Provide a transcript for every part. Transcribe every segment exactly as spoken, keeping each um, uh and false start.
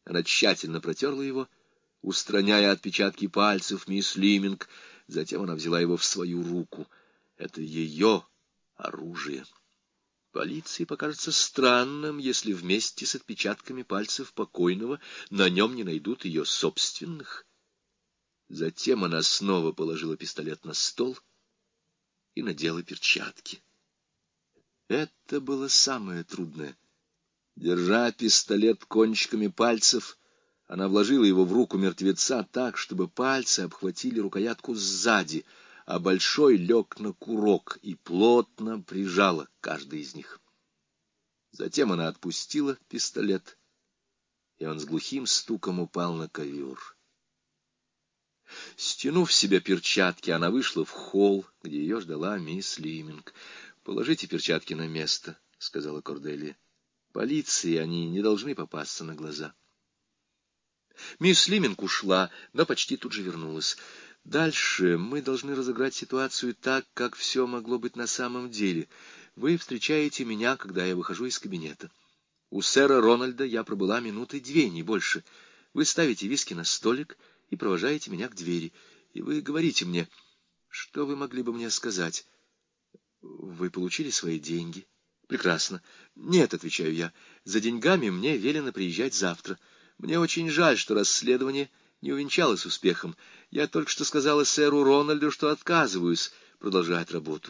Она тщательно протерла его, устраняя отпечатки пальцев мисс Лиминг. Затем она взяла его в свою руку. Это ее оружие. Полиции покажется странным, если вместе с отпечатками пальцев покойного на нем не найдут ее собственных. Затем она снова положила пистолет на стол и надела перчатки. Это было самое трудное. Держа пистолет кончиками пальцев, она вложила его в руку мертвеца так, чтобы пальцы обхватили рукоятку сзади, а большой лег на курок и плотно прижала каждый из них. Затем она отпустила пистолет, и он с глухим стуком упал на ковер. Стянув с себя перчатки, она вышла в холл, где ее ждала мисс Лиминг. «Положите перчатки на место», — сказала Корделия. «Полиции они не должны попасться на глаза». Мисс Лиминг ушла, но почти тут же вернулась. «Дальше мы должны разыграть ситуацию так, как все могло быть на самом деле. Вы встречаете меня, когда я выхожу из кабинета. У сэра Рональда я пробыла минуты две, не больше. Вы ставите виски на столик и провожаете меня к двери. И вы говорите мне, что вы могли бы мне сказать? Вы получили свои деньги? Прекрасно. Нет, отвечаю я, за деньгами мне велено приезжать завтра. Мне очень жаль, что расследование не увенчалось успехом. Я только что сказала сэру Рональду, что отказываюсь продолжать работу.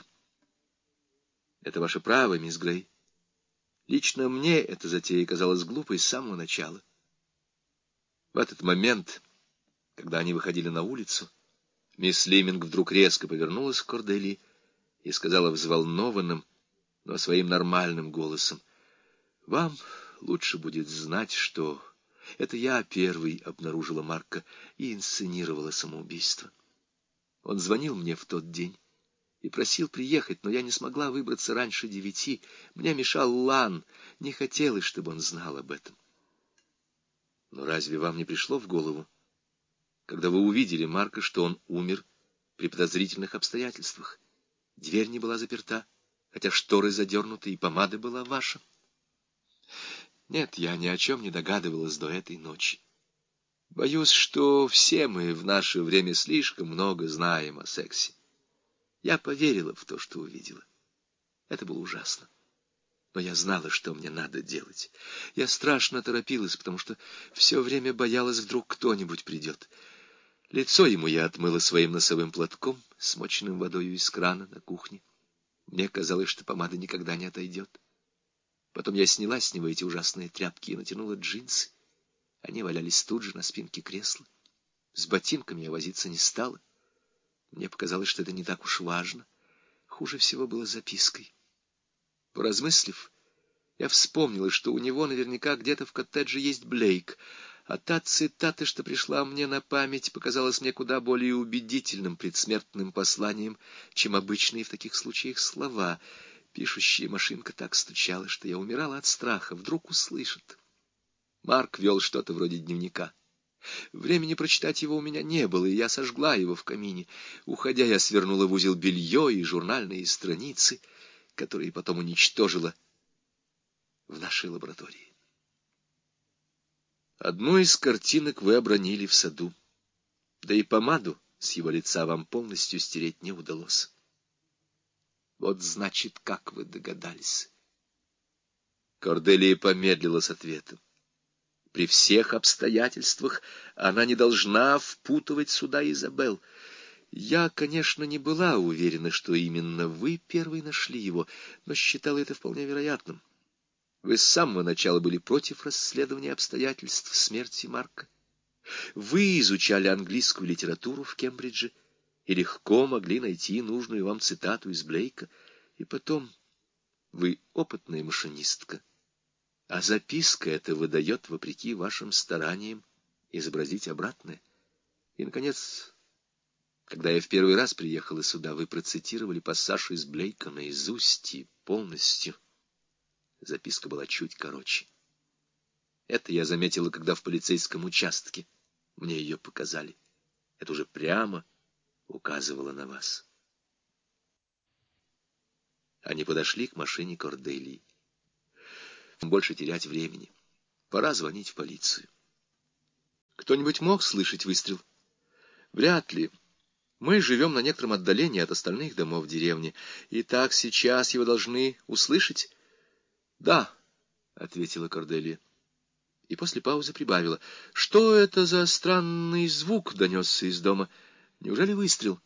Это ваше право, мисс Грей. Лично мне эта затея казалась глупой с самого начала. В этот момент, когда они выходили на улицу, мисс Лиминг вдруг резко повернулась к Корделии и сказала взволнованным, но своим нормальным голосом: «Вам лучше будет знать, что это я первый обнаружила Марка и инсценировала самоубийство. Он звонил мне в тот день и просил приехать, но я не смогла выбраться раньше девяти. Мне мешал Лан, не хотелось, чтобы он знал об этом. Но разве вам не пришло в голову, когда вы увидели Марка, что он умер при подозрительных обстоятельствах? Дверь не была заперта, хотя шторы задернуты, и помада была ваша. Нет, я ни о чем не догадывалась до этой ночи. Боюсь, что все мы в наше время слишком много знаем о сексе. Я поверила в то, что увидела. Это было ужасно. Но я знала, что мне надо делать. Я страшно торопилась, потому что все время боялась, вдруг кто-нибудь придет. Лицо ему я отмыла своим носовым платком, смоченным водою из крана на кухне. Мне казалось, что помада никогда не отойдет. Потом я сняла с него эти ужасные тряпки и натянула джинсы. Они валялись тут же на спинке кресла. С ботинками я возиться не стала. Мне показалось, что это не так уж важно. Хуже всего было запиской. Поразмыслив, я вспомнила, что у него наверняка где-то в коттедже есть Блейк, а та цитата, что пришла мне на память, показалась мне куда более убедительным предсмертным посланием, чем обычные в таких случаях слова. Пишущая машинка так стучала, что я умирала от страха. Вдруг услышит. Марк вел что-то вроде дневника. Времени прочитать его у меня не было, и я сожгла его в камине. Уходя, я свернула в узел белье и журнальные страницы, которые потом уничтожила в нашей лаборатории. Одну из картинок вы обронили в саду, да и помаду с его лица вам полностью стереть не удалось. Вот значит, как вы догадались. Корделия помедлила с ответом. При всех обстоятельствах она не должна впутывать сюда Изабелл. Я, конечно, не была уверена, что именно вы первый нашли его, но считала это вполне вероятным. Вы с самого начала были против расследования обстоятельств смерти Марка. Вы изучали английскую литературу в Кембридже и легко могли найти нужную вам цитату из Блейка. И потом, вы опытная машинистка, а записка эта выдает, вопреки вашим стараниям, изобразить обратное. И, наконец, когда я в первый раз приехала сюда, вы процитировали пассаж из Блейка наизусть и полностью. Записка была чуть короче. Это я заметила, когда в полицейском участке мне ее показали. Это уже прямо указывало на вас. Они подошли к машине Корделии. Больше терять времени. Пора звонить в полицию. Кто-нибудь мог слышать выстрел? Вряд ли. Мы живем на некотором отдалении от остальных домов деревни. И так сейчас его должны услышать? Да, — ответила Корделия. И после паузы прибавила. Что это за странный звук донесся из дома? Неужели выстрел?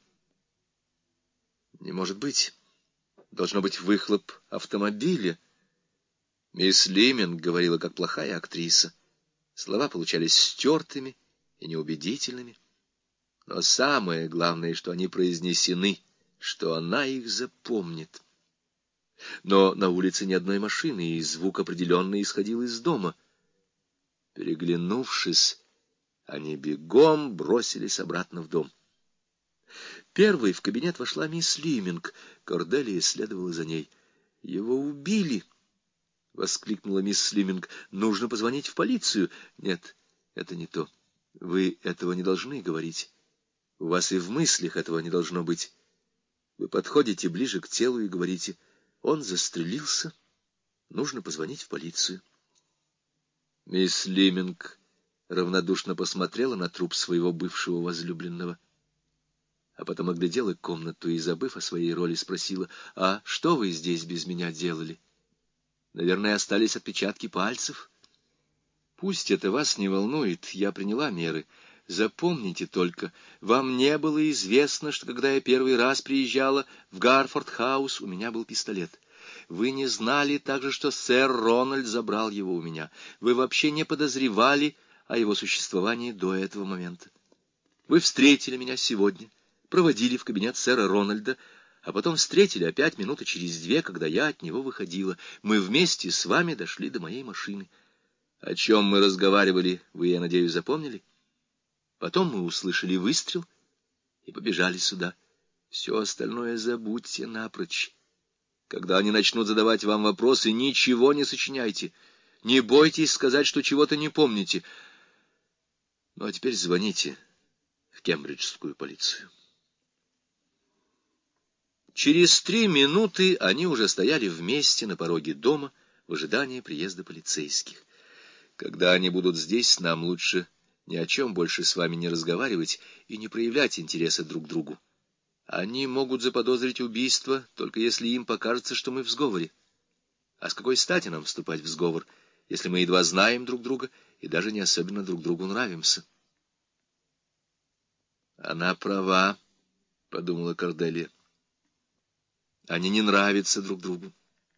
Не может быть. Должно быть выхлоп автомобиля. Мисс Лиминг говорила, как плохая актриса. Слова получались стертыми и неубедительными. Но самое главное, что они произнесены, что она их запомнит. Но на улице ни одной машины, и звук определенно исходил из дома. Переглянувшись, они бегом бросились обратно в дом. Первой в кабинет вошла мисс Лиминг. Корделия следовала за ней. — Его убили! — воскликнула мисс Лиминг. — Нужно позвонить в полицию. — Нет, это не то. Вы этого не должны говорить. У вас и в мыслях этого не должно быть. Вы подходите ближе к телу и говорите: он застрелился, нужно позвонить в полицию. Мисс Лиминг равнодушно посмотрела на труп своего бывшего возлюбленного, а потом оглядела комнату и, забыв о своей роли, спросила: «А что вы здесь без меня делали? Наверное, остались отпечатки пальцев?» «Пусть это вас не волнует, я приняла меры. Запомните только, вам не было известно, что когда я первый раз приезжала в Гарфорд-хаус, у меня был пистолет. Вы не знали также, что сэр Рональд забрал его у меня. Вы вообще не подозревали о его существовании до этого момента. Вы встретили меня сегодня, проводили в кабинет сэра Рональда, а потом встретили опять минуты через две, когда я от него выходила. Мы вместе с вами дошли до моей машины. О чем мы разговаривали, вы, я надеюсь, запомнили? Потом мы услышали выстрел и побежали сюда. Все остальное забудьте напрочь. Когда они начнут задавать вам вопросы, ничего не сочиняйте. Не бойтесь сказать, что чего-то не помните. Ну, а теперь звоните в кембриджскую полицию. Через три минуты они уже стояли вместе на пороге дома в ожидании приезда полицейских. Когда они будут здесь, нам лучше ни о чем больше с вами не разговаривать и не проявлять интереса друг к другу. Они могут заподозрить убийство, только если им покажется, что мы в сговоре. А с какой стати нам вступать в сговор, если мы едва знаем друг друга и даже не особенно друг другу нравимся? Она права, — подумала Корделия. Они не нравятся друг другу.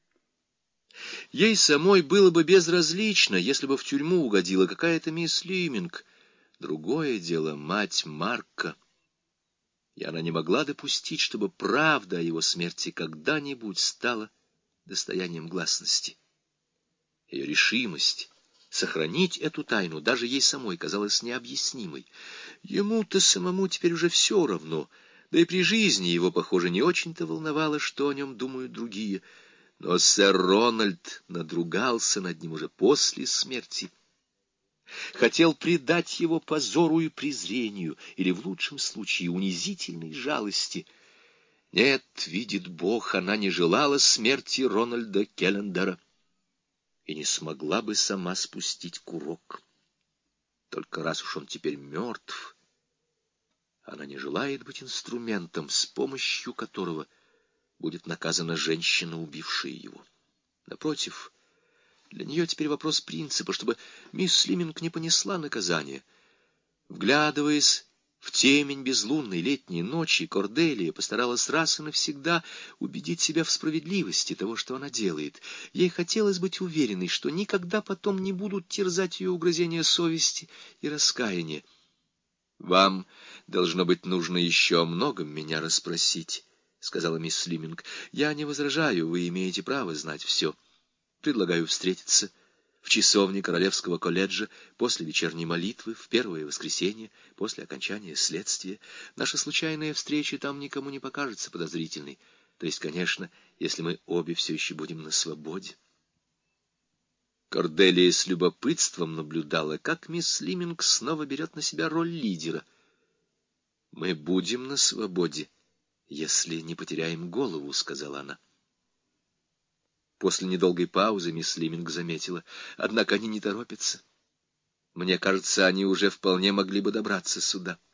Ей самой было бы безразлично, если бы в тюрьму угодила какая-то мисс Лиминг. Другое дело — мать Марка. И она не могла допустить, чтобы правда о его смерти когда-нибудь стала достоянием гласности. Ее решимость сохранить эту тайну даже ей самой казалась необъяснимой. Ему-то самому теперь уже все равно, да и при жизни его, похоже, не очень-то волновало, что о нем думают другие. Но сэр Рональд надругался над ним уже после смерти. Хотел предать его позору и презрению, или, в лучшем случае, унизительной жалости. Нет, видит Бог, она не желала смерти Рональда Келлендера и не смогла бы сама спустить курок. Только раз уж он теперь мертв, она не желает быть инструментом, с помощью которого будет наказана женщина, убившая его. Напротив, для нее теперь вопрос принципа, чтобы мисс Лиминг не понесла наказание. Вглядываясь в темень безлунной летней ночи, Корделия постаралась раз и навсегда убедить себя в справедливости того, что она делает. Ей хотелось быть уверенной, что никогда потом не будут терзать ее угрызения совести и раскаяния. «Вам, должно быть, нужно еще о многом меня расспросить», — сказала мисс Лиминг. «Я не возражаю, вы имеете право знать все. Предлагаю встретиться в часовне Королевского колледжа после вечерней молитвы в первое воскресенье после окончания следствия. Наша случайная встреча там никому не покажется подозрительной. То есть, конечно, если мы обе все еще будем на свободе». Корделия с любопытством наблюдала, как мисс Лиминг снова берет на себя роль лидера. «Мы будем на свободе, если не потеряем голову», — сказала она. После недолгой паузы мисс Лиминг заметила: «Однако они не торопятся. Мне кажется, они уже вполне могли бы добраться сюда.